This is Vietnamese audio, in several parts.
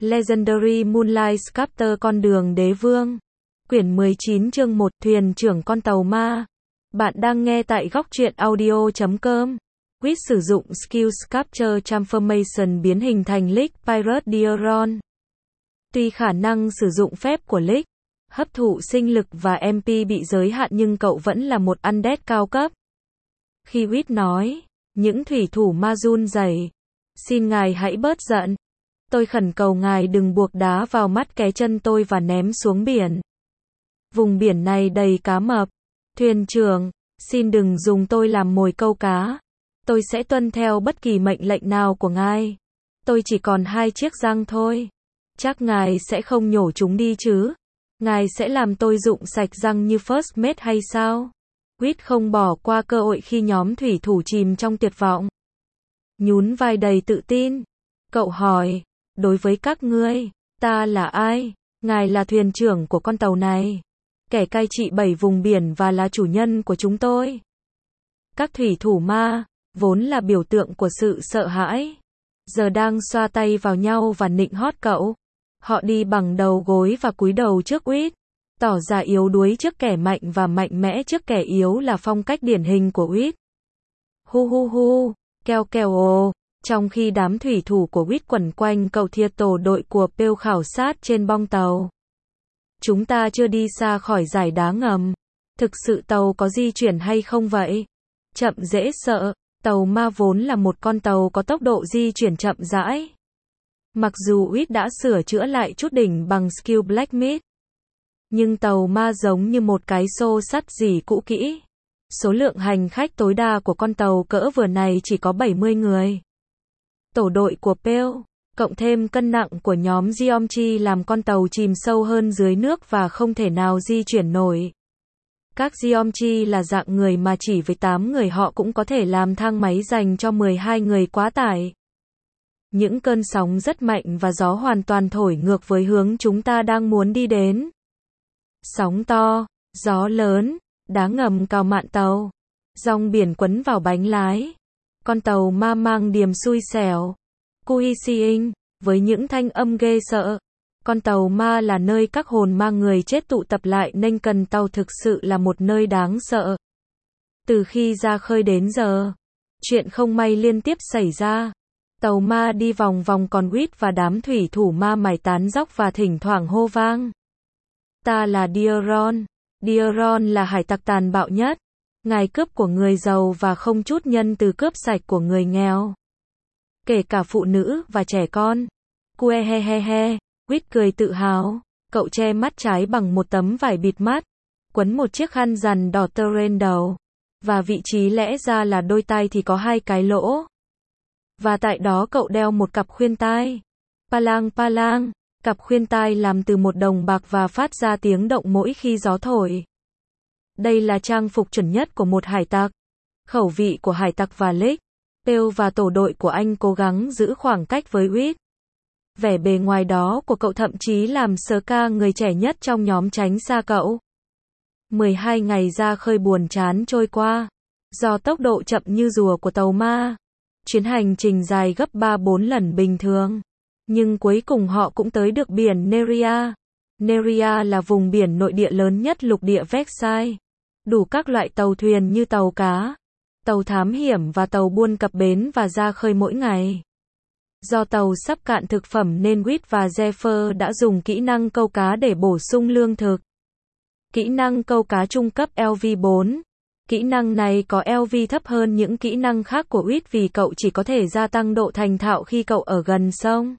Legendary Moonlight Sculptor Con đường đế vương. Quyển 19 chương 1 Thuyền trưởng con tàu ma. Bạn đang nghe tại góc truyện audio.com. Quýt sử dụng Skill Capture Transformation biến hình thành League Pirate Diaron. Tuy khả năng sử dụng phép của League, hấp thụ sinh lực và MP bị giới hạn nhưng cậu vẫn là một undead cao cấp. Khi Quýt nói, những thủy thủ ma run rẩy. Xin ngài hãy bớt giận. Tôi khẩn cầu ngài đừng buộc đá vào mắt ké chân tôi và ném xuống biển. Vùng biển này đầy cá mập. Thuyền trưởng, xin đừng dùng tôi làm mồi câu cá. Tôi sẽ tuân theo bất kỳ mệnh lệnh nào của ngài. Tôi chỉ còn 2 chiếc răng thôi. Chắc ngài sẽ không nhổ chúng đi chứ? Ngài sẽ làm tôi rụng sạch răng như First Mate hay sao? Quýt không bỏ qua cơ hội khi nhóm thủy thủ chìm trong tuyệt vọng. Nhún vai đầy tự tin. Cậu hỏi, đối với các ngươi, ta là ai? Ngài là thuyền trưởng của con tàu này, kẻ cai trị 7 vùng biển và là chủ nhân của chúng tôi. Các thủy thủ ma, vốn là biểu tượng của sự sợ hãi, giờ đang xoa tay vào nhau và nịnh hót cậu. Họ đi bằng đầu gối và cúi đầu trước Quýt, tỏ ra yếu đuối trước kẻ mạnh và mạnh mẽ trước kẻ yếu là phong cách điển hình của Quýt. Hu hu hu, keo keo ồ. Trong khi đám thủy thủ của Quýt quẩn quanh cậu thia tổ đội của Pale khảo sát trên bong tàu. Chúng ta chưa đi xa khỏi dải đá ngầm. Thực sự tàu có di chuyển hay không vậy? Chậm dễ sợ. Tàu ma vốn là một con tàu có tốc độ di chuyển chậm rãi. Mặc dù Quýt đã sửa chữa lại chút đỉnh bằng skill blacksmith, nhưng tàu ma giống như một cái xô sắt rỉ cũ kỹ. Số lượng hành khách tối đa của con tàu cỡ vừa này chỉ có 70 người. Tổ đội của Pale, cộng thêm cân nặng của nhóm Geomchi làm con tàu chìm sâu hơn dưới nước và không thể nào di chuyển nổi. Các Geomchi là dạng người mà chỉ với 8 người họ cũng có thể làm thang máy dành cho 12 người quá tải. Những cơn sóng rất mạnh và gió hoàn toàn thổi ngược với hướng chúng ta đang muốn đi đến. Sóng to, gió lớn, đá ngầm cào mạn tàu, dòng biển quấn vào bánh lái. Con tàu ma mang điềm xui xẻo. Kuisiing, với những thanh âm ghê sợ. Con tàu ma là nơi các hồn ma người chết tụ tập lại nên cần tàu thực sự là một nơi đáng sợ. Từ khi ra khơi đến giờ, chuyện không may liên tiếp xảy ra. Tàu ma đi vòng vòng còn Quýt và đám thủy thủ ma mải tán dóc và thỉnh thoảng hô vang. Ta là Diaron. Diaron là hải tặc tàn bạo nhất. Ngài cướp của người giàu và không chút nhân từ cướp sạch của người nghèo. Kể cả phụ nữ và trẻ con. Cuehehehe, Quýt cười tự hào. Cậu che mắt trái bằng một tấm vải bịt mắt, quấn một chiếc khăn rằn đỏ tơ lên đầu. Và vị trí lẽ ra là đôi tai thì có 2 cái lỗ. Và tại đó cậu đeo một cặp khuyên tai. Palang palang, cặp khuyên tai làm từ một đồng bạc và phát ra tiếng động mỗi khi gió thổi. Đây là trang phục chuẩn nhất của một hải tặc. Khẩu vị của hải tặc và League, Pale và tổ đội của anh cố gắng giữ khoảng cách với Quýt. Vẻ bề ngoài đó của cậu thậm chí làm Ska người trẻ nhất trong nhóm tránh xa cậu. 12 ngày ra khơi buồn chán trôi qua. Do tốc độ chậm như rùa của tàu ma, chuyến hành trình dài gấp 3-4 lần bình thường. Nhưng cuối cùng họ cũng tới được biển Neria. Neria là vùng biển nội địa lớn nhất lục địa Vexai. Đủ các loại tàu thuyền như tàu cá, tàu thám hiểm và tàu buôn cập bến và ra khơi mỗi ngày. Do tàu sắp cạn thực phẩm nên Quýt và Zephyr đã dùng kỹ năng câu cá để bổ sung lương thực. Kỹ năng câu cá trung cấp LV4. Kỹ năng này có LV thấp hơn những kỹ năng khác của Quýt vì cậu chỉ có thể gia tăng độ thành thạo khi cậu ở gần sông,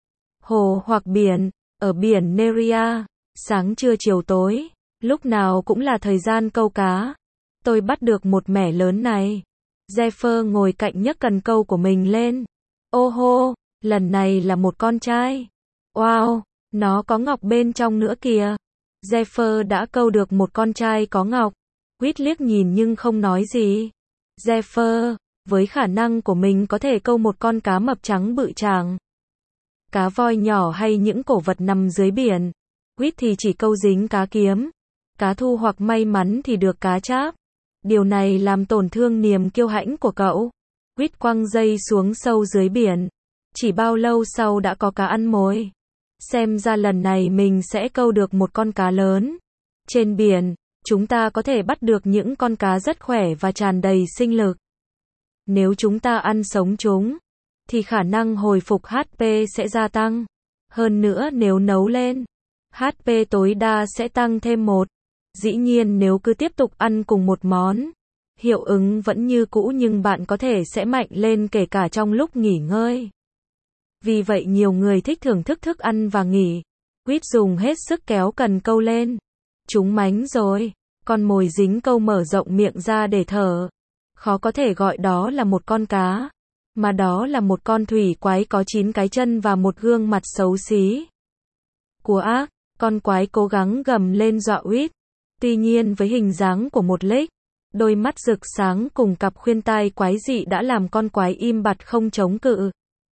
hồ hoặc biển. Ở biển Neria, sáng trưa chiều tối, lúc nào cũng là thời gian câu cá. Tôi bắt được một mẻ lớn này. Zephyr ngồi cạnh nhấc cần câu của mình lên. Ô hô, lần này là một con trai. Wow, nó có ngọc bên trong nữa kìa. Zephyr đã câu được một con trai có ngọc. Quýt liếc nhìn nhưng không nói gì. Zephyr, với khả năng của mình có thể câu một con cá mập trắng bự chảng, cá voi nhỏ hay những cổ vật nằm dưới biển. Quýt thì chỉ câu dính cá kiếm, cá thu hoặc may mắn thì được cá cháp. Điều này làm tổn thương niềm kiêu hãnh của cậu. Quýt quăng dây xuống sâu dưới biển. Chỉ bao lâu sau đã có cá ăn mồi. Xem ra lần này mình sẽ câu được một con cá lớn. Trên biển, chúng ta có thể bắt được những con cá rất khỏe và tràn đầy sinh lực. Nếu chúng ta ăn sống chúng, thì khả năng hồi phục HP sẽ gia tăng. Hơn nữa nếu nấu lên, HP tối đa sẽ tăng thêm 1. Dĩ nhiên nếu cứ tiếp tục ăn cùng một món, hiệu ứng vẫn như cũ nhưng bạn có thể sẽ mạnh lên kể cả trong lúc nghỉ ngơi. Vì vậy nhiều người thích thưởng thức thức ăn và nghỉ. Quýt dùng hết sức kéo cần câu lên. Chúng mánh rồi. Con mồi dính câu mở rộng miệng ra để thở. Khó có thể gọi đó là một con cá, mà đó là một con thủy quái có 9 cái chân và một gương mặt xấu xí. Của ác, con quái cố gắng gầm lên dọa Quýt. Tuy nhiên với hình dáng của một lích, đôi mắt rực sáng cùng cặp khuyên tai quái dị đã làm con quái im bặt không chống cự.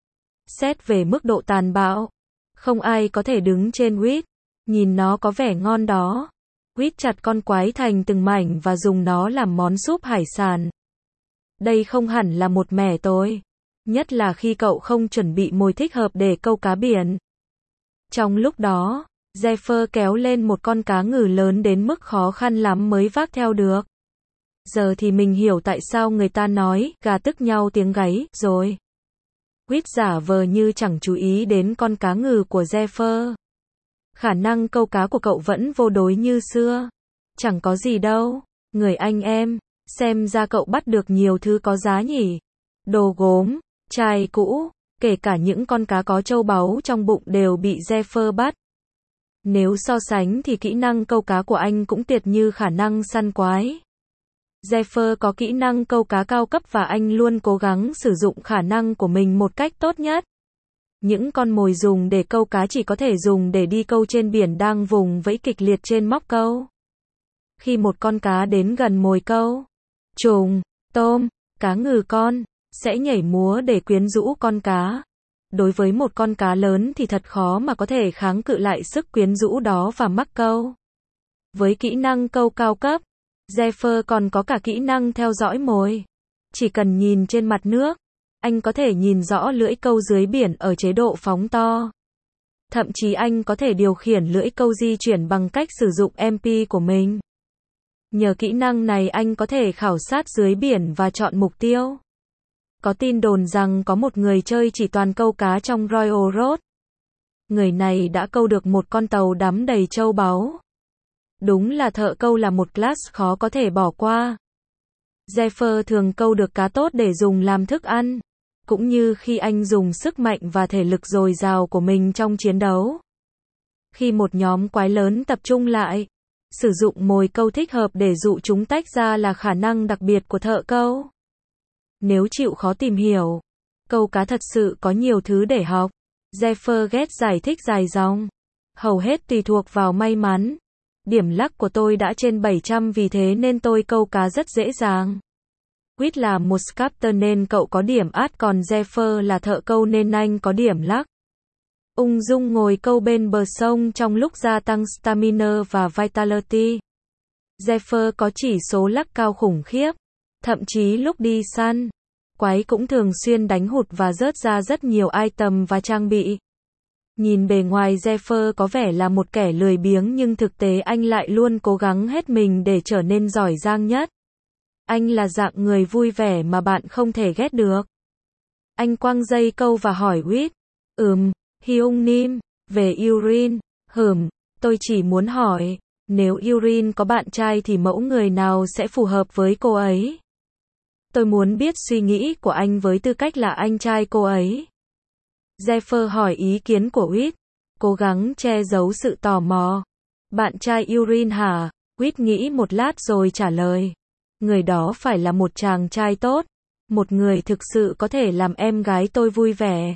Xét về mức độ tàn bạo, không ai có thể đứng trên Quýt. Nhìn nó có vẻ ngon đó. Quýt chặt con quái thành từng mảnh và dùng nó làm món súp hải sản. Đây không hẳn là một mẻ tối, nhất là khi cậu không chuẩn bị mồi thích hợp để câu cá biển. Trong lúc đó, Zephyr kéo lên một con cá ngừ lớn đến mức khó khăn lắm mới vác theo được. Giờ thì mình hiểu tại sao người ta nói, gà tức nhau tiếng gáy, rồi. Quýt giả vờ như chẳng chú ý đến con cá ngừ của Zephyr. Khả năng câu cá của cậu vẫn vô đối như xưa. Chẳng có gì đâu. Người anh em, xem ra cậu bắt được nhiều thứ có giá nhỉ. Đồ gốm, chai cũ, kể cả những con cá có châu báu trong bụng đều bị Zephyr bắt. Nếu so sánh thì kỹ năng câu cá của anh cũng tuyệt như khả năng săn quái. Zephyr có kỹ năng câu cá cao cấp và anh luôn cố gắng sử dụng khả năng của mình một cách tốt nhất. Những con mồi dùng để câu cá chỉ có thể dùng để đi câu trên biển đang vùng vẫy kịch liệt trên móc câu. Khi một con cá đến gần mồi câu, trùng, tôm, cá ngừ con, sẽ nhảy múa để quyến rũ con cá. Đối với một con cá lớn thì thật khó mà có thể kháng cự lại sức quyến rũ đó và mắc câu. Với kỹ năng câu cao cấp, Zephyr còn có cả kỹ năng theo dõi mồi. Chỉ cần nhìn trên mặt nước, anh có thể nhìn rõ lưỡi câu dưới biển ở chế độ phóng to. Thậm chí anh có thể điều khiển lưỡi câu di chuyển bằng cách sử dụng MP của mình. Nhờ kỹ năng này anh có thể khảo sát dưới biển và chọn mục tiêu. Có tin đồn rằng có một người chơi chỉ toàn câu cá trong Royal Road. Người này đã câu được một con tàu đắm đầy châu báu. Đúng là thợ câu là một class khó có thể bỏ qua. Zephyr thường câu được cá tốt để dùng làm thức ăn, cũng như khi anh dùng sức mạnh và thể lực dồi dào của mình trong chiến đấu. Khi một nhóm quái lớn tập trung lại, sử dụng mồi câu thích hợp để dụ chúng tách ra là khả năng đặc biệt của thợ câu. Nếu chịu khó tìm hiểu, câu cá thật sự có nhiều thứ để học. Zephyr ghét giải thích dài dòng. Hầu hết tùy thuộc vào may mắn. Điểm luck của tôi đã trên 700 vì thế nên tôi câu cá rất dễ dàng. Quýt là một sculptor nên cậu có điểm át còn Zephyr là thợ câu nên anh có điểm luck. Ung dung ngồi câu bên bờ sông trong lúc gia tăng stamina và vitality. Zephyr có chỉ số luck cao khủng khiếp. Thậm chí lúc đi săn, quái cũng thường xuyên đánh hụt và rớt ra rất nhiều item và trang bị. Nhìn bề ngoài Zephyr có vẻ là một kẻ lười biếng nhưng thực tế anh lại luôn cố gắng hết mình để trở nên giỏi giang nhất. Anh là dạng người vui vẻ mà bạn không thể ghét được. Anh quăng dây câu và hỏi Quýt. Hyung Nim, về Yurin. Tôi chỉ muốn hỏi, nếu Yurin có bạn trai thì mẫu người nào sẽ phù hợp với cô ấy? Tôi muốn biết suy nghĩ của anh với tư cách là anh trai cô ấy. Zephyr hỏi ý kiến của Quýt, cố gắng che giấu sự tò mò. Bạn trai Yurin hả? Quýt nghĩ một lát rồi trả lời. Người đó phải là một chàng trai tốt, một người thực sự có thể làm em gái tôi vui vẻ.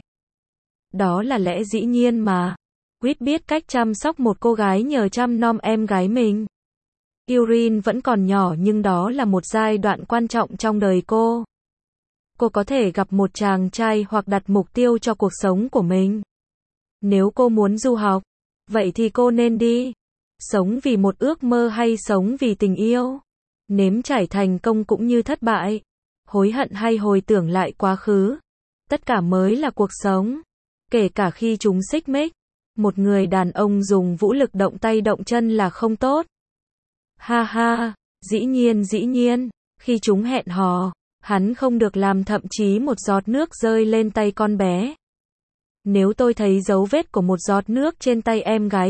Đó là lẽ dĩ nhiên mà. Quýt biết cách chăm sóc một cô gái nhờ chăm nom em gái mình. Yurin vẫn còn nhỏ nhưng đó là một giai đoạn quan trọng trong đời cô. Cô có thể gặp một chàng trai hoặc đặt mục tiêu cho cuộc sống của mình. Nếu cô muốn du học, vậy thì cô nên đi. Sống vì một ước mơ hay sống vì tình yêu? Nếm trải thành công cũng như thất bại. Hối hận hay hồi tưởng lại quá khứ. Tất cả mới là cuộc sống. Kể cả khi chúng xích mích. Một người đàn ông dùng vũ lực động tay động chân là không tốt. Ha ha, dĩ nhiên, khi chúng hẹn hò, hắn không được làm thậm chí một giọt nước rơi lên tay con bé. Nếu tôi thấy dấu vết của một giọt nước trên tay em gái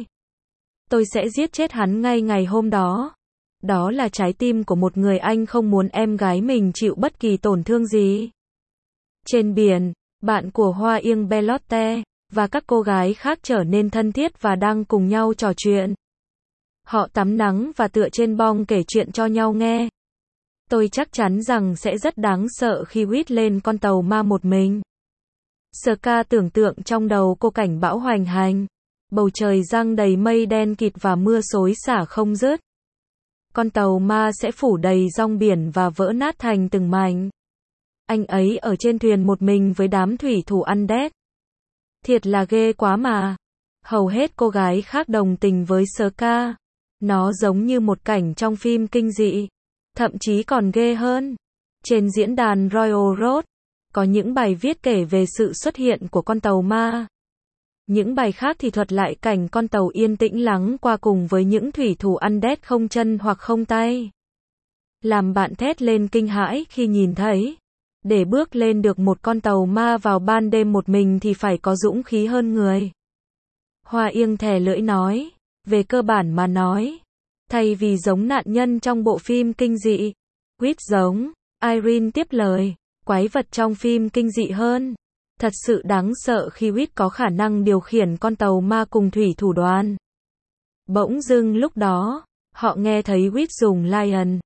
tôi sẽ giết chết hắn ngay ngày hôm đó. Đó là trái tim của một người anh không muốn em gái mình chịu bất kỳ tổn thương gì. Trên biển, bạn của Hoa Ương Belote và các cô gái khác trở nên thân thiết và đang cùng nhau trò chuyện. Họ tắm nắng và tựa trên bong kể chuyện cho nhau nghe. Tôi chắc chắn rằng sẽ rất đáng sợ khi Whit lên con tàu ma một mình. Ska tưởng tượng trong đầu cô cảnh bão hoành hành. Bầu trời giăng đầy mây đen kịt và mưa xối xả không dứt. Con tàu ma sẽ phủ đầy rong biển và vỡ nát thành từng mảnh. Anh ấy ở trên thuyền một mình với đám thủy thủ undead. Thiệt là ghê quá mà. Hầu hết cô gái khác đồng tình với Ska. Nó giống như một cảnh trong phim kinh dị. Thậm chí còn ghê hơn. Trên diễn đàn Royal Road, có những bài viết kể về sự xuất hiện của con tàu ma. Những bài khác thì thuật lại cảnh con tàu yên tĩnh lắng qua cùng với những thủy thủ undead không chân hoặc không tay. Làm bạn thét lên kinh hãi khi nhìn thấy. Để bước lên được một con tàu ma vào ban đêm một mình thì phải có dũng khí hơn người. Hoa Ương thè lưỡi nói. Về cơ bản mà nói, thay vì giống nạn nhân trong bộ phim kinh dị, Whit giống, Irene tiếp lời, quái vật trong phim kinh dị hơn. Thật sự đáng sợ khi Whit có khả năng điều khiển con tàu ma cùng thủy thủ đoàn. Bỗng dưng lúc đó, họ nghe thấy Whit dùng Lion,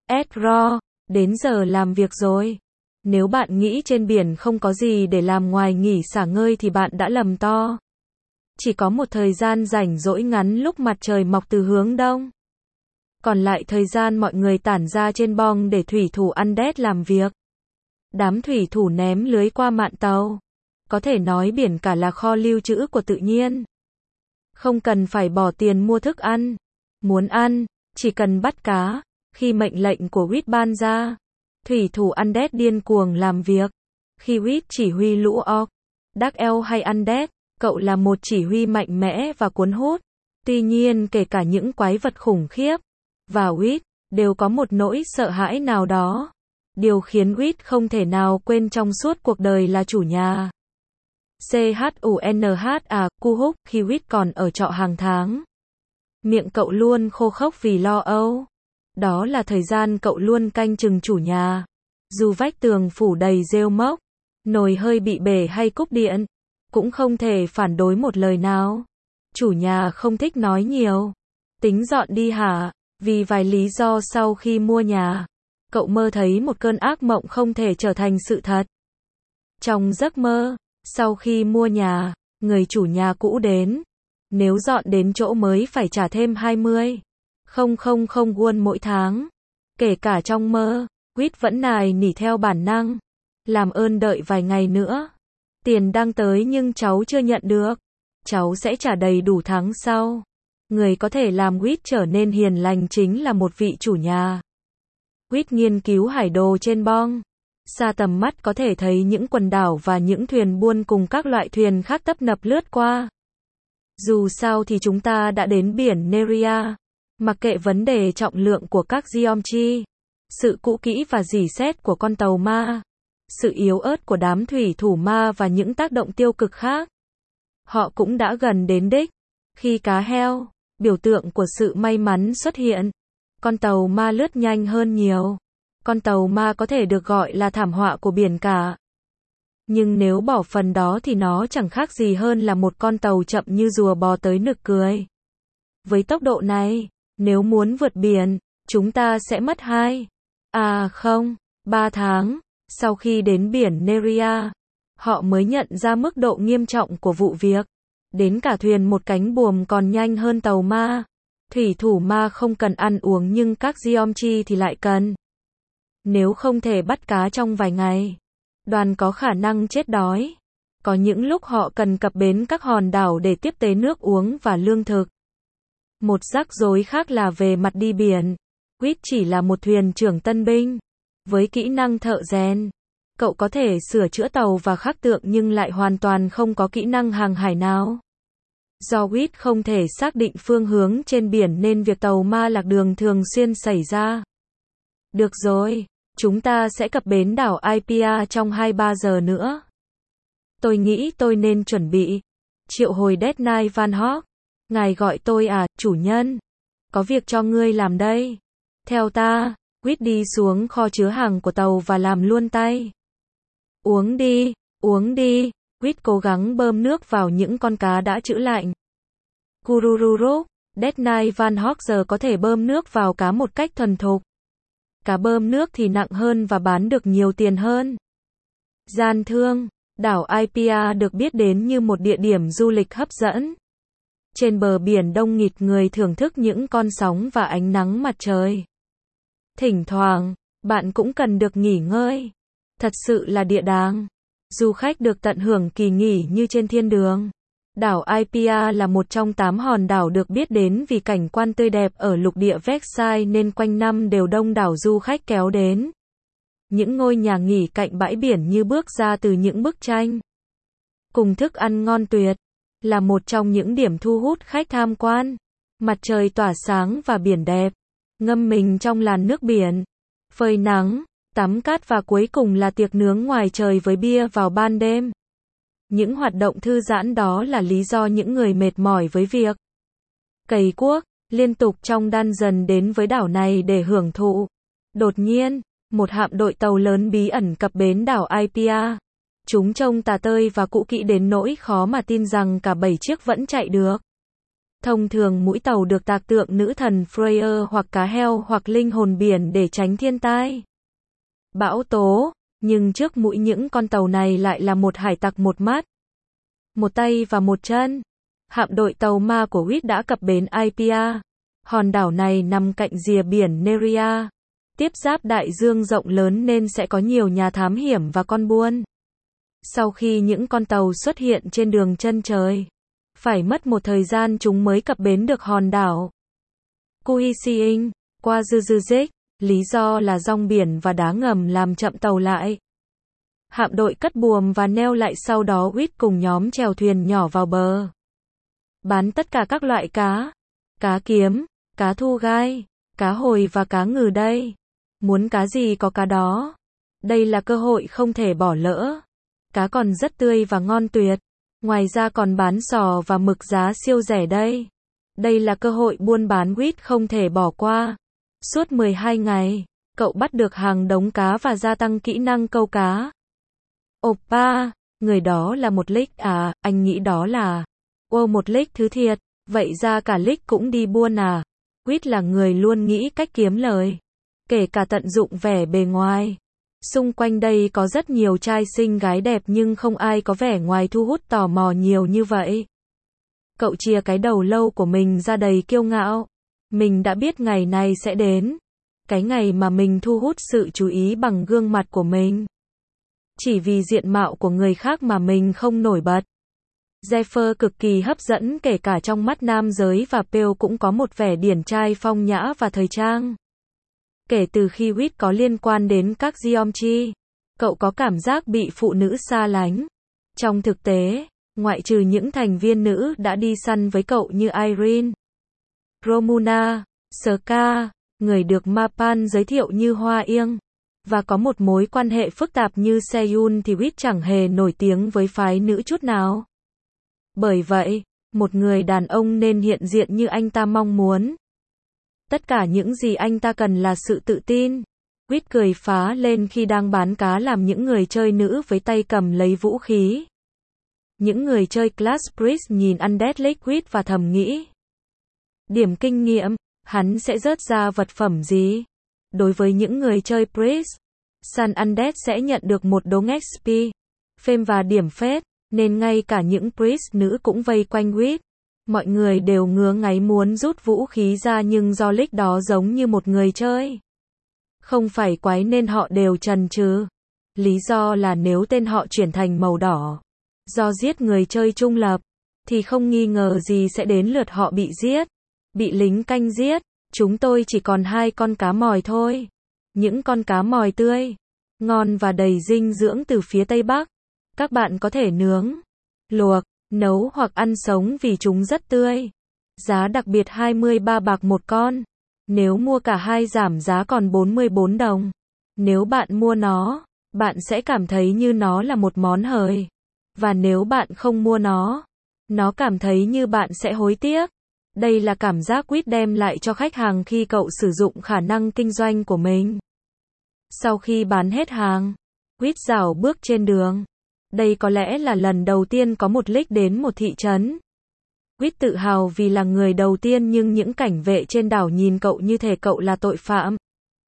Roar, đến giờ làm việc rồi. Nếu bạn nghĩ trên biển không có gì để làm ngoài nghỉ xả ngơi thì bạn đã lầm to. Chỉ có một thời gian rảnh rỗi ngắn lúc mặt trời mọc từ hướng đông. Còn lại thời gian mọi người tản ra trên bong để thủy thủ undead làm việc. Đám thủy thủ ném lưới qua mạn tàu. Có thể nói biển cả là kho lưu trữ của tự nhiên. Không cần phải bỏ tiền mua thức ăn. Muốn ăn, chỉ cần bắt cá. Khi mệnh lệnh của Whit ban ra, thủy thủ undead điên cuồng làm việc. Khi Whit chỉ huy lũ orc, Dark Elf hay undead, cậu là một chỉ huy mạnh mẽ và cuốn hút. Tuy nhiên kể cả những quái vật khủng khiếp và Whit đều có một nỗi sợ hãi nào đó. Điều khiến Whit không thể nào quên trong suốt cuộc đời là chủ nhà. Cu Húc khi Whit còn ở trọ hàng tháng. Miệng cậu luôn khô khốc vì lo âu. Đó là thời gian cậu luôn canh chừng chủ nhà. Dù vách tường phủ đầy rêu mốc, nồi hơi bị bể hay cúp điện, cũng không thể phản đối một lời nào. Chủ nhà không thích nói nhiều. Tính dọn đi hả? Vì vài lý do sau khi mua nhà, cậu mơ thấy một cơn ác mộng không thể trở thành sự thật. Trong giấc mơ, sau khi mua nhà, người chủ nhà cũ đến. Nếu dọn đến chỗ mới phải trả thêm 20,000 won mỗi tháng. Kể cả trong mơ, Whit vẫn nài nỉ theo bản năng. Làm ơn đợi vài ngày nữa. Tiền đang tới nhưng cháu chưa nhận được. Cháu sẽ trả đầy đủ tháng sau. Người có thể làm Whit trở nên hiền lành chính là một vị chủ nhà. Whit nghiên cứu hải đồ trên bong. Xa tầm mắt có thể thấy những quần đảo và những thuyền buôn cùng các loại thuyền khác tấp nập lướt qua. Dù sao thì chúng ta đã đến biển Neria. Mặc kệ vấn đề trọng lượng của các geometry, sự cũ kỹ và rỉ sét của con tàu ma, sự yếu ớt của đám thủy thủ ma và những tác động tiêu cực khác. Họ cũng đã gần đến đích. Khi cá heo, biểu tượng của sự may mắn xuất hiện, con tàu ma lướt nhanh hơn nhiều. Con tàu ma có thể được gọi là thảm họa của biển cả. Nhưng nếu bỏ phần đó thì nó chẳng khác gì hơn là một con tàu chậm như rùa bò tới nực cười. Với tốc độ này, nếu muốn vượt biển, chúng ta sẽ mất 3 tháng. Sau khi đến biển Neria, họ mới nhận ra mức độ nghiêm trọng của vụ việc. Đến cả thuyền một cánh buồm còn nhanh hơn tàu ma. Thủy thủ ma không cần ăn uống nhưng các geometry thì lại cần. Nếu không thể bắt cá trong vài ngày, đoàn có khả năng chết đói. Có những lúc họ cần cập bến các hòn đảo để tiếp tế nước uống và lương thực. Một rắc rối khác là về mặt đi biển. Whit chỉ là một thuyền trưởng tân binh. Với kỹ năng thợ rèn, cậu có thể sửa chữa tàu và khắc tượng nhưng lại hoàn toàn không có kỹ năng hàng hải nào. Do Wit không thể xác định phương hướng trên biển nên việc tàu ma lạc đường thường xuyên xảy ra. Được rồi, chúng ta sẽ cập bến đảo Apia trong 2-3 giờ nữa. Tôi nghĩ tôi nên chuẩn bị. Triệu hồi Dead Knight Van Hawk. Ngài gọi tôi à, chủ nhân? Có việc cho ngươi làm đây. Theo ta, Wit đi xuống kho chứa hàng của tàu và làm luôn tay. Uống đi, uống đi. Wit cố gắng bơm nước vào những con cá đã trữ lạnh. Kurururuk, Dead Knight Van Hawk giờ có thể bơm nước vào cá một cách thuần thục. Cá bơm nước thì nặng hơn và bán được nhiều tiền hơn. Gian thương, đảo Apia được biết đến như một địa điểm du lịch hấp dẫn. Trên bờ biển đông nghịt người thưởng thức những con sóng và ánh nắng mặt trời. Thỉnh thoảng, bạn cũng cần được nghỉ ngơi. Thật sự là địa đáng. Du khách được tận hưởng kỳ nghỉ như trên thiên đường. Đảo Apia là một trong 8 hòn đảo được biết đến vì cảnh quan tươi đẹp ở lục địa Versailles nên quanh năm đều đông đảo du khách kéo đến. Những ngôi nhà nghỉ cạnh bãi biển như bước ra từ những bức tranh. Cùng thức ăn ngon tuyệt, là một trong những điểm thu hút khách tham quan. Mặt trời tỏa sáng và biển đẹp. Ngâm mình trong làn nước biển. Phơi nắng, tắm cát và cuối cùng là tiệc nướng ngoài trời với bia vào ban đêm. Những hoạt động thư giãn đó là lý do những người mệt mỏi với việc cày cuốc liên tục trong dungeon đến với đảo này để hưởng thụ. Đột nhiên, một hạm đội tàu lớn bí ẩn cập bến đảo Apia. Chúng trông tà tơi và cũ kỹ đến nỗi khó mà tin rằng cả 7 chiếc vẫn chạy được. Thông thường mũi tàu được tạc tượng nữ thần Freya hoặc cá heo hoặc linh hồn biển để tránh thiên tai, bão tố, nhưng trước mũi những con tàu này lại là một hải tặc một mắt, một tay và một chân. Hạm đội tàu ma của Wit đã cập bến Apia. Hòn đảo này nằm cạnh rìa biển Neria, tiếp giáp đại dương rộng lớn nên sẽ có nhiều nhà thám hiểm và con buôn. Sau khi những con tàu xuất hiện trên đường chân trời, phải mất một thời gian chúng mới cập bến được hòn đảo Kuisiing, qua Jujuzik, lý do là rong biển và đá ngầm làm chậm tàu lại. Hạm đội cất buồm và neo lại sau đó Wit cùng nhóm chèo thuyền nhỏ vào bờ. Bán tất cả các loại cá. Cá kiếm, cá thu gai, cá hồi và cá ngừ đây. Muốn cá gì có cá đó. Đây là cơ hội không thể bỏ lỡ. Cá còn rất tươi và ngon tuyệt. Ngoài ra còn bán sò và mực giá siêu rẻ đây. Đây là cơ hội buôn bán Wit không thể bỏ qua. Suốt 12 ngày, cậu bắt được hàng đống cá và gia tăng kỹ năng câu cá. Oppa, người đó là một lick à, anh nghĩ đó là một lick thứ thiệt, vậy ra cả lick cũng đi buôn à. Wit là người luôn nghĩ cách kiếm lời, kể cả tận dụng vẻ bề ngoài. Xung quanh đây có rất nhiều trai xinh gái đẹp nhưng không ai có vẻ ngoài thu hút tò mò nhiều như vậy. Cậu chia cái đầu lâu của mình ra đầy kiêu ngạo. Mình đã biết ngày này sẽ đến. Cái ngày mà mình thu hút sự chú ý bằng gương mặt của mình. Chỉ vì diện mạo của người khác mà mình không nổi bật. Zephyr cực kỳ hấp dẫn kể cả trong mắt nam giới và Pale cũng có một vẻ điển trai phong nhã và thời trang. Kể từ khi Wit có liên quan đến các Geometry, cậu có cảm giác bị phụ nữ xa lánh. Trong thực tế, ngoại trừ những thành viên nữ đã đi săn với cậu như Irene, Romuna, Ska, người được Mapan giới thiệu như Hoa Yên, và có một mối quan hệ phức tạp như Seyun thì Wit chẳng hề nổi tiếng với phái nữ chút nào. Bởi vậy, một người đàn ông nên hiện diện như anh ta mong muốn. Tất cả những gì anh ta cần là sự tự tin. Wit cười phá lên khi đang bán cá làm những người chơi nữ với tay cầm lấy vũ khí. Những người chơi Class Priest nhìn Undead Liquid và thầm nghĩ. Điểm kinh nghiệm, hắn sẽ rớt ra vật phẩm gì? Đối với những người chơi Priest, săn Undead sẽ nhận được một đống XP, fame và điểm phết, nên ngay cả những Priest nữ cũng vây quanh Wit. Mọi người đều ngứa ngáy muốn rút vũ khí ra nhưng do Lick đó giống như một người chơi không phải quái nên họ đều chần chừ. Lý do là nếu tên họ chuyển thành màu đỏ, do giết người chơi trung lập, thì không nghi ngờ gì sẽ đến lượt họ bị giết, bị lính canh giết. Chúng tôi chỉ còn 2 con cá mòi thôi. Những con cá mòi tươi, ngon và đầy dinh dưỡng từ phía Tây Bắc. Các bạn có thể nướng, luộc, nấu hoặc ăn sống vì chúng rất tươi. Giá đặc biệt 23 bạc một con. Nếu mua cả hai giảm giá còn 44 đồng. Nếu bạn mua nó, bạn sẽ cảm thấy như nó là một món hời. Và nếu bạn không mua nó cảm thấy như bạn sẽ hối tiếc. Đây là cảm giác Quýt đem lại cho khách hàng khi cậu sử dụng khả năng kinh doanh của mình. Sau khi bán hết hàng, Quýt rảo bước trên đường. Đây có lẽ là lần đầu tiên có một leak đến một thị trấn. Quýt tự hào vì là người đầu tiên, nhưng những cảnh vệ trên đảo nhìn cậu như thể cậu là tội phạm.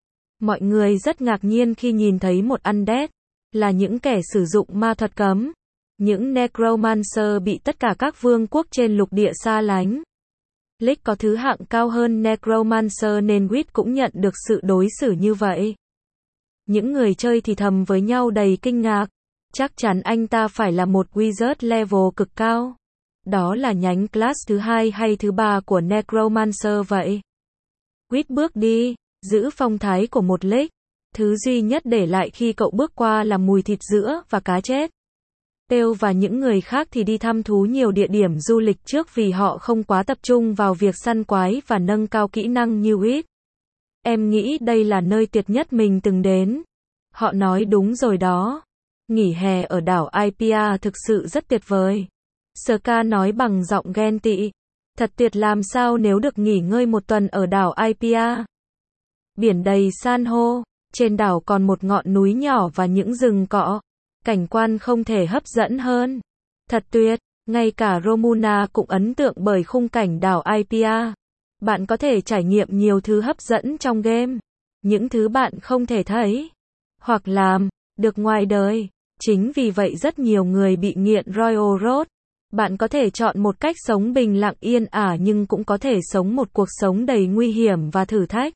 Mọi người rất ngạc nhiên khi nhìn thấy một undead, là những kẻ sử dụng ma thuật cấm. Những necromancer bị tất cả các vương quốc trên lục địa xa lánh. League có thứ hạng cao hơn necromancer nên Quýt cũng nhận được sự đối xử như vậy. Những người chơi thì thầm với nhau đầy kinh ngạc. Chắc chắn anh ta phải là một wizard level cực cao. Đó là nhánh class thứ 2 hay thứ 3 của necromancer vậy. Quýt bước đi, giữ phong thái của một league. Thứ duy nhất để lại khi cậu bước qua là mùi thịt sữa và cá chết. Têu và những người khác thì đi thăm thú nhiều địa điểm du lịch trước vì họ không quá tập trung vào việc săn quái và nâng cao kỹ năng như Quýt. Em nghĩ đây là nơi tuyệt nhất mình từng đến. Họ nói đúng rồi đó. Nghỉ hè ở đảo Ipia thực sự rất tuyệt vời. Ska nói bằng giọng ghen tị. Thật tuyệt làm sao nếu được nghỉ ngơi một tuần ở đảo Ipia. Biển đầy san hô, trên đảo còn một ngọn núi nhỏ và những rừng cọ. Cảnh quan không thể hấp dẫn hơn. Thật tuyệt, ngay cả Romuna cũng ấn tượng bởi khung cảnh đảo Ipia. Bạn có thể trải nghiệm nhiều thứ hấp dẫn trong game. Những thứ bạn không thể thấy hoặc làm được ngoài đời. Chính vì vậy rất nhiều người bị nghiện Royal Road. Bạn có thể chọn một cách sống bình lặng yên ả nhưng cũng có thể sống một cuộc sống đầy nguy hiểm và thử thách.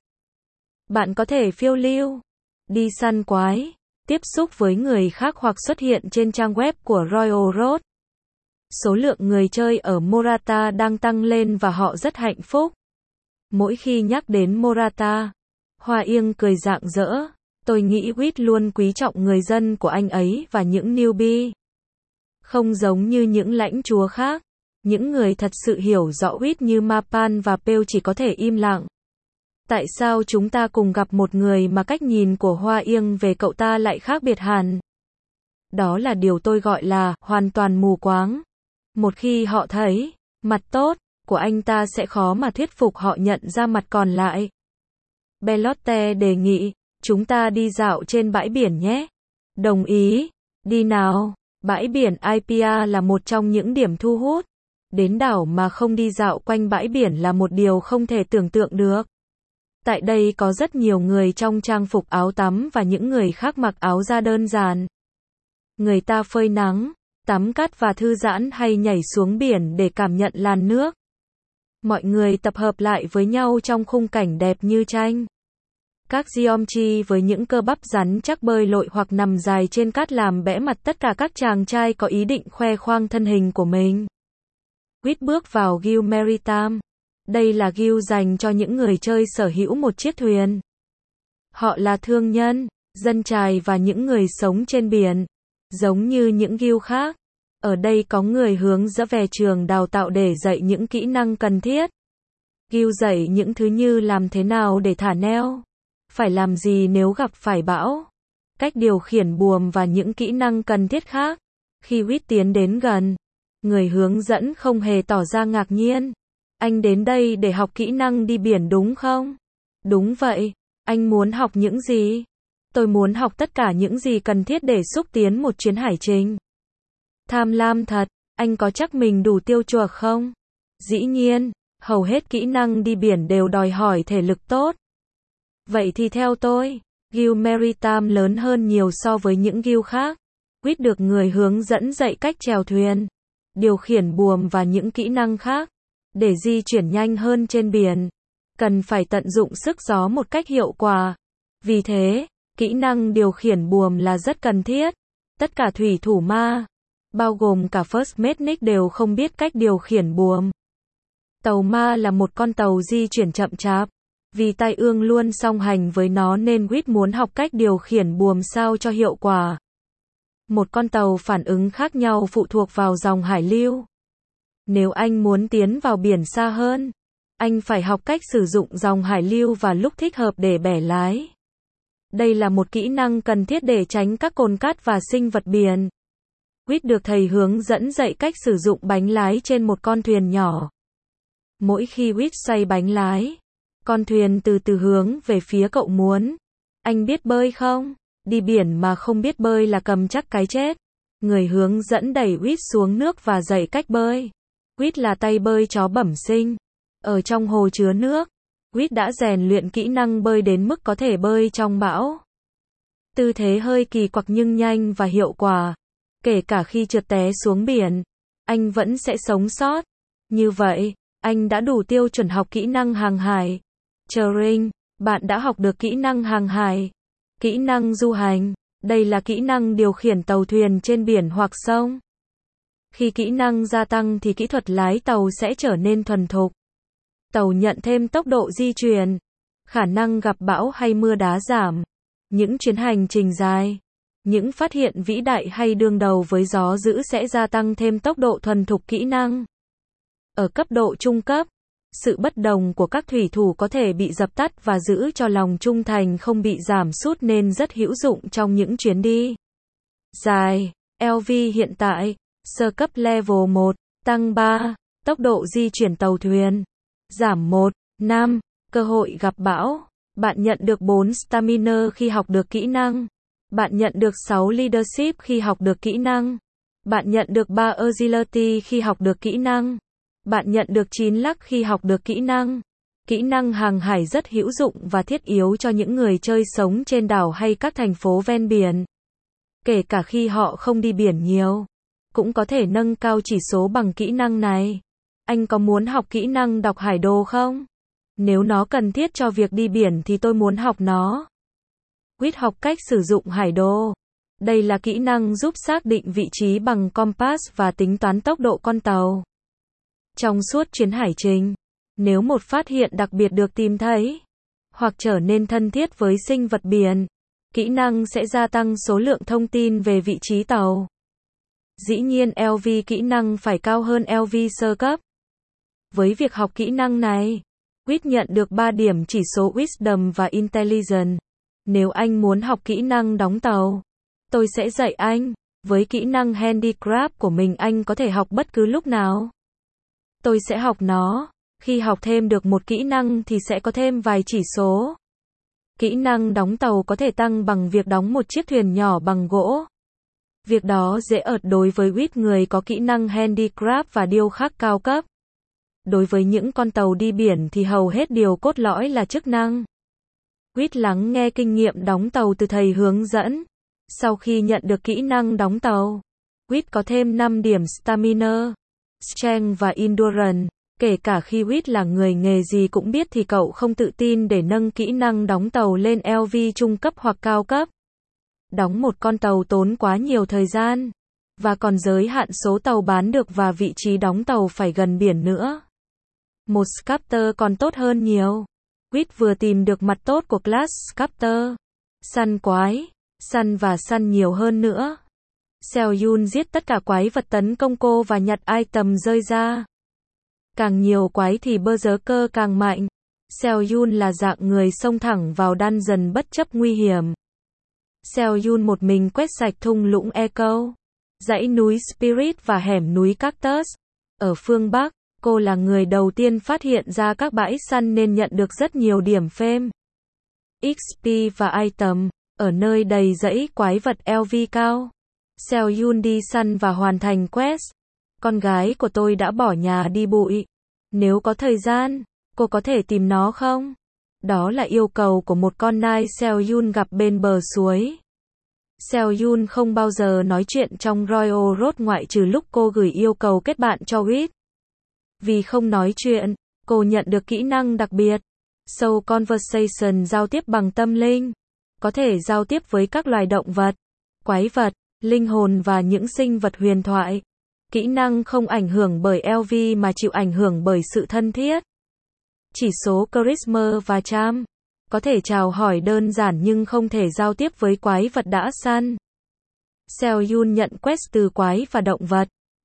Bạn có thể phiêu lưu, đi săn quái, tiếp xúc với người khác hoặc xuất hiện trên trang web của Royal Road. Số lượng người chơi ở Morata đang tăng lên và họ rất hạnh phúc. Mỗi khi nhắc đến Morata, Hoa Yên cười rạng rỡ. Tôi nghĩ Quýt luôn quý trọng người dân của anh ấy và những newbie. Không giống như những lãnh chúa khác, những người thật sự hiểu rõ Quýt như Mapan và Pale chỉ có thể im lặng. Tại sao chúng ta cùng gặp một người mà cách nhìn của Hoa Yên về cậu ta lại khác biệt hẳn? Đó là điều tôi gọi là hoàn toàn mù quáng. Một khi họ thấy mặt tốt của anh ta sẽ khó mà thuyết phục họ nhận ra mặt còn lại. Belote đề nghị, chúng ta đi dạo trên bãi biển nhé. Đồng ý, đi nào. Bãi biển Ipia là một trong những điểm thu hút. Đến đảo mà không đi dạo quanh bãi biển là một điều không thể tưởng tượng được. Tại đây có rất nhiều người trong trang phục áo tắm và những người khác mặc áo da đơn giản. Người ta phơi nắng, tắm cát và thư giãn hay nhảy xuống biển để cảm nhận làn nước. Mọi người tập hợp lại với nhau trong khung cảnh đẹp như tranh. Các geometry với những cơ bắp rắn chắc bơi lội hoặc nằm dài trên cát làm bẽ mặt tất cả các chàng trai có ý định khoe khoang thân hình của mình. Quýt bước vào Guild Maritime. Đây là guild dành cho những người chơi sở hữu một chiếc thuyền. Họ là thương nhân, dân chài và những người sống trên biển. Giống như những guild khác, ở đây có người hướng dẫn về trường đào tạo để dạy những kỹ năng cần thiết. Guild dạy những thứ như làm thế nào để thả neo, phải làm gì nếu gặp phải bão, cách điều khiển buồm và những kỹ năng cần thiết khác. Khi Quýt tiến đến gần, người hướng dẫn không hề tỏ ra ngạc nhiên. Anh đến đây để học kỹ năng đi biển đúng không? Đúng vậy. Anh muốn học những gì? Tôi muốn học tất cả những gì cần thiết để xúc tiến một chuyến hải trình. Tham lam thật, anh có chắc mình đủ tiêu chuộc không? Dĩ nhiên, hầu hết kỹ năng đi biển đều đòi hỏi thể lực tốt. Vậy thì theo tôi, Guild Maritime lớn hơn nhiều so với những guild khác. Quýt được người hướng dẫn dạy cách chèo thuyền, điều khiển buồm và những kỹ năng khác. Để di chuyển nhanh hơn trên biển, cần phải tận dụng sức gió một cách hiệu quả. Vì thế, kỹ năng điều khiển buồm là rất cần thiết. Tất cả thủy thủ ma, bao gồm cả First Mate Nick đều không biết cách điều khiển buồm. Tàu ma là một con tàu di chuyển chậm chạp. Vì tai ương luôn song hành với nó nên Quýt muốn học cách điều khiển buồm sao cho hiệu quả. Một con tàu phản ứng khác nhau phụ thuộc vào dòng hải lưu, Nếu anh muốn tiến vào biển xa hơn, anh phải học cách sử dụng dòng hải lưu và lúc thích hợp để bẻ lái. Đây là một kỹ năng cần thiết để tránh các cồn cát và sinh vật biển. Quýt được thầy hướng dẫn dạy cách sử dụng bánh lái trên một con thuyền nhỏ. Mỗi khi Quýt xoay bánh lái, con thuyền từ từ hướng về phía cậu muốn. Anh biết bơi không? Đi biển mà không biết bơi là cầm chắc cái chết. Người hướng dẫn đẩy Quýt xuống nước và dạy cách bơi. Quýt là tay bơi chó bẩm sinh. Ở trong hồ chứa nước, Quýt đã rèn luyện kỹ năng bơi đến mức có thể bơi trong bão. Tư thế hơi kỳ quặc nhưng nhanh và hiệu quả. Kể cả khi trượt té xuống biển, anh vẫn sẽ sống sót. Như vậy, anh đã đủ tiêu chuẩn học kỹ năng hàng hải. Turing, bạn đã học được kỹ năng hàng hải. Kỹ năng du hành, đây là kỹ năng điều khiển tàu thuyền trên biển hoặc sông. Khi kỹ năng gia tăng thì kỹ thuật lái tàu sẽ trở nên thuần thục. Tàu nhận thêm tốc độ di chuyển, khả năng gặp bão hay mưa đá giảm. Những chuyến hành trình dài, những phát hiện vĩ đại hay đương đầu với gió dữ sẽ gia tăng thêm tốc độ thuần thục kỹ năng. Ở cấp độ trung cấp, sự bất đồng của các thủy thủ có thể bị dập tắt và giữ cho lòng trung thành không bị giảm sút nên rất hữu dụng trong những chuyến đi dài. LV hiện tại, sơ cấp level 1, tăng 3, tốc độ di chuyển tàu thuyền, giảm 1, 5, cơ hội gặp bão. Bạn nhận được 4 stamina khi học được kỹ năng. Bạn nhận được 6 leadership khi học được kỹ năng. Bạn nhận được 3 agility khi học được kỹ năng. Bạn nhận được 9 luck khi học được kỹ năng. Kỹ năng hàng hải rất hữu dụng và thiết yếu cho những người chơi sống trên đảo hay các thành phố ven biển. Kể cả khi họ không đi biển nhiều, cũng có thể nâng cao chỉ số bằng kỹ năng này. Anh có muốn học kỹ năng đọc hải đồ không? Nếu nó cần thiết cho việc đi biển thì tôi muốn học nó. Quýt học cách sử dụng hải đồ. Đây là kỹ năng giúp xác định vị trí bằng compass và tính toán tốc độ con tàu. Trong suốt chuyến hải trình, nếu một phát hiện đặc biệt được tìm thấy, hoặc trở nên thân thiết với sinh vật biển, kỹ năng sẽ gia tăng số lượng thông tin về vị trí tàu. Dĩ nhiên LV kỹ năng phải cao hơn LV sơ cấp. Với việc học kỹ năng này, Quýt nhận được 3 điểm chỉ số Wisdom và Intelligence. Nếu anh muốn học kỹ năng đóng tàu, tôi sẽ dạy anh. Với kỹ năng Handicraft của mình anh có thể học bất cứ lúc nào. Tôi sẽ học nó. Khi học thêm được một kỹ năng thì sẽ có thêm vài chỉ số. Kỹ năng đóng tàu có thể tăng bằng việc đóng một chiếc thuyền nhỏ bằng gỗ. Việc đó dễ ợt đối với Quýt người có kỹ năng Handicraft và điêu khắc cao cấp. Đối với những con tàu đi biển thì hầu hết điều cốt lõi là chức năng. Quýt lắng nghe kinh nghiệm đóng tàu từ thầy hướng dẫn. Sau khi nhận được kỹ năng đóng tàu, Quýt có thêm 5 điểm Stamina, Strength và Endurance. Kể cả khi Quýt là người nghề gì cũng biết thì cậu không tự tin để nâng kỹ năng đóng tàu lên LV trung cấp hoặc cao cấp. Đóng một con tàu tốn quá nhiều thời gian, và còn giới hạn số tàu bán được và vị trí đóng tàu phải gần biển nữa. Một Sculptor còn tốt hơn nhiều. Quýt vừa tìm được mặt tốt của class Sculptor. Săn quái, săn và săn nhiều hơn nữa. Seo-yun giết tất cả quái vật tấn công cô và nhặt item rơi ra. Càng nhiều quái thì berserker càng mạnh. Seo-yun là dạng người xông thẳng vào dungeon bất chấp nguy hiểm. Seo-yun một mình quét sạch thung lũng Echo, dãy núi Spirit và hẻm núi Cactus. Ở phương Bắc, cô là người đầu tiên phát hiện ra các bãi săn nên nhận được rất nhiều điểm fame, XP và item. Ở nơi đầy dãy quái vật LV cao, Seo-yun đi săn và hoàn thành quest. Con gái của tôi đã bỏ nhà đi bụi. Nếu có thời gian, cô có thể tìm nó không? Đó là yêu cầu của một con nai Seo-yun gặp bên bờ suối. Seo-yun không bao giờ nói chuyện trong Royal Road ngoại trừ lúc cô gửi yêu cầu kết bạn cho Quýt. Vì không nói chuyện, cô nhận được kỹ năng đặc biệt. Soul Conversation giao tiếp bằng tâm linh. Có thể giao tiếp với các loài động vật, quái vật, linh hồn và những sinh vật huyền thoại. Kỹ năng không ảnh hưởng bởi LV mà chịu ảnh hưởng bởi sự thân thiết. Chỉ số Charisma và Charm. Có thể chào hỏi đơn giản nhưng không thể giao tiếp với quái vật đã săn. Seo-yun nhận quest từ quái và động vật.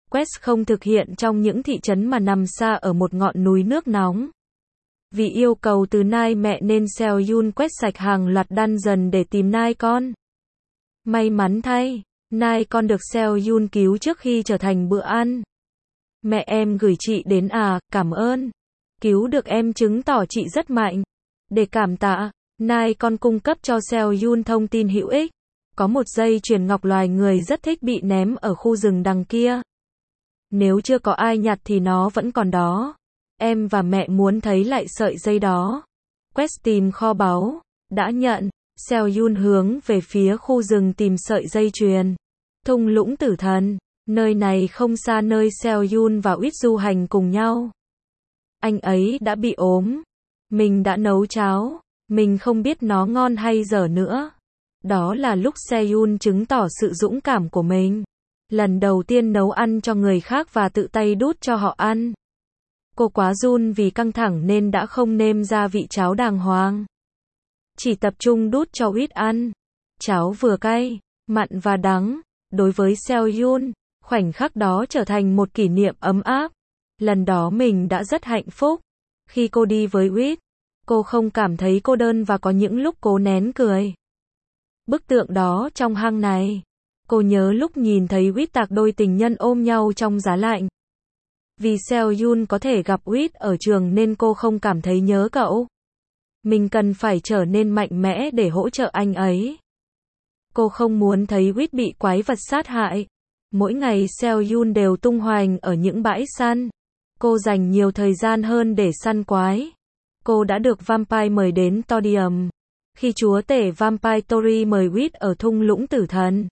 Quest không thực hiện trong những thị trấn mà nằm xa ở một ngọn núi nước nóng. Vì yêu cầu từ Nai mẹ nên Seohyun quét sạch hàng loạt dungeon để tìm Nai con. May mắn thay, Nai con được Seohyun cứu trước khi trở thành bữa ăn. Mẹ em gửi chị đến à, cảm ơn. Cứu được em chứng tỏ chị rất mạnh. Để cảm tạ, Nai con cung cấp cho Seohyun thông tin hữu ích. Có một dây chuyền ngọc loài người rất thích bị ném ở khu rừng đằng kia. Nếu chưa có ai nhặt thì nó vẫn còn đó. Em và mẹ muốn thấy lại sợi dây đó. Quest tìm kho báu. Đã nhận. Seohyun hướng về phía khu rừng tìm sợi dây chuyền. Thung lũng tử thần. Nơi này không xa nơi Seohyun và Wit du hành cùng nhau. Anh ấy đã bị ốm. Mình đã nấu cháo. Mình không biết nó ngon hay dở nữa. Đó là lúc Seohyun chứng tỏ sự dũng cảm của mình. Lần đầu tiên nấu ăn cho người khác và tự tay đút cho họ ăn. Cô quá run vì căng thẳng nên đã không nêm gia vị cháo đàng hoàng. Chỉ tập trung đút cho Wit ăn. Cháo vừa cay, mặn và đắng. Đối với Seohyun, khoảnh khắc đó trở thành một kỷ niệm ấm áp. Lần đó mình đã rất hạnh phúc. Khi cô đi với Wit, cô không cảm thấy cô đơn và có những lúc cố nén cười. Bức tượng đó trong hang này. Cô nhớ lúc nhìn thấy Wit tạc đôi tình nhân ôm nhau trong giá lạnh. Vì Seohyun có thể gặp Wit ở trường nên cô không cảm thấy nhớ cậu. Mình cần phải trở nên mạnh mẽ để hỗ trợ anh ấy. Cô không muốn thấy Wit bị quái vật sát hại. Mỗi ngày Seohyun đều tung hoành ở những bãi săn. Cô dành nhiều thời gian hơn để săn quái. Cô đã được Vampire mời đến Todium. Khi chúa tể Vampire Tori mời Wit ở thung lũng tử thần.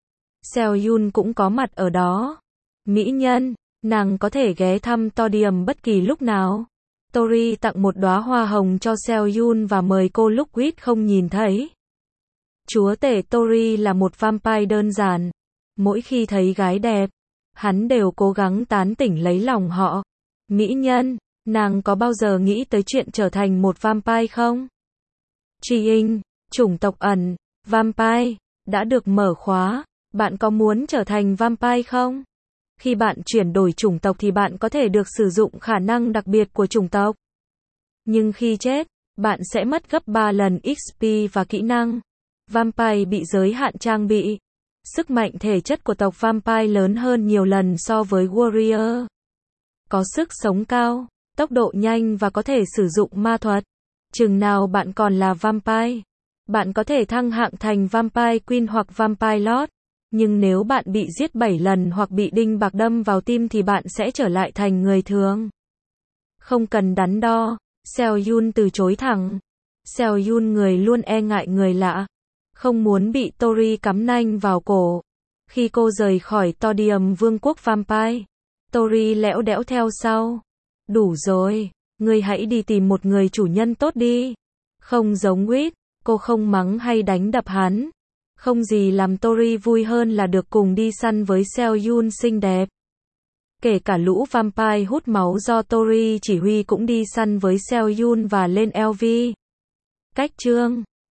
Seohyun cũng có mặt ở đó. Mỹ nhân, nàng có thể ghé thăm Todium bất kỳ lúc nào. Tori tặng một đóa hoa hồng cho Seohyun và mời cô lúc Wit không nhìn thấy. Chúa tể Tori là một vampire đơn giản. Mỗi khi thấy gái đẹp, hắn đều cố gắng tán tỉnh lấy lòng họ. Mỹ nhân, nàng có bao giờ nghĩ tới chuyện trở thành một vampire không? Tri-inh, chủng tộc ẩn, vampire, đã được mở khóa. Bạn có muốn trở thành vampire không? Khi bạn chuyển đổi chủng tộc thì bạn có thể được sử dụng khả năng đặc biệt của chủng tộc. Nhưng khi chết, bạn sẽ mất gấp 3 lần XP và kỹ năng. Vampire bị giới hạn trang bị. Sức mạnh thể chất của tộc Vampire lớn hơn nhiều lần so với Warrior. Có sức sống cao, tốc độ nhanh và có thể sử dụng ma thuật. Chừng nào bạn còn là Vampire, bạn có thể thăng hạng thành Vampire Queen hoặc Vampire Lord. Nhưng nếu bạn bị giết 7 lần hoặc bị đinh bạc đâm vào tim thì bạn sẽ trở lại thành người thường. Không cần đắn đo, Seohyun từ chối thẳng. Seohyun người luôn e ngại người lạ. Không muốn bị Tori cắm nanh vào cổ. Khi cô rời khỏi Todium vương quốc Vampire, Tori lẽo đẽo theo sau. Đủ rồi, ngươi hãy đi tìm một người chủ nhân tốt đi. Không giống Wit, cô không mắng hay đánh đập hắn. Không gì làm Tori vui hơn là được cùng đi săn với Seohyun xinh đẹp. Kể cả lũ vampire hút máu do Tori chỉ huy cũng đi săn với Seohyun và lên LV. Cách chương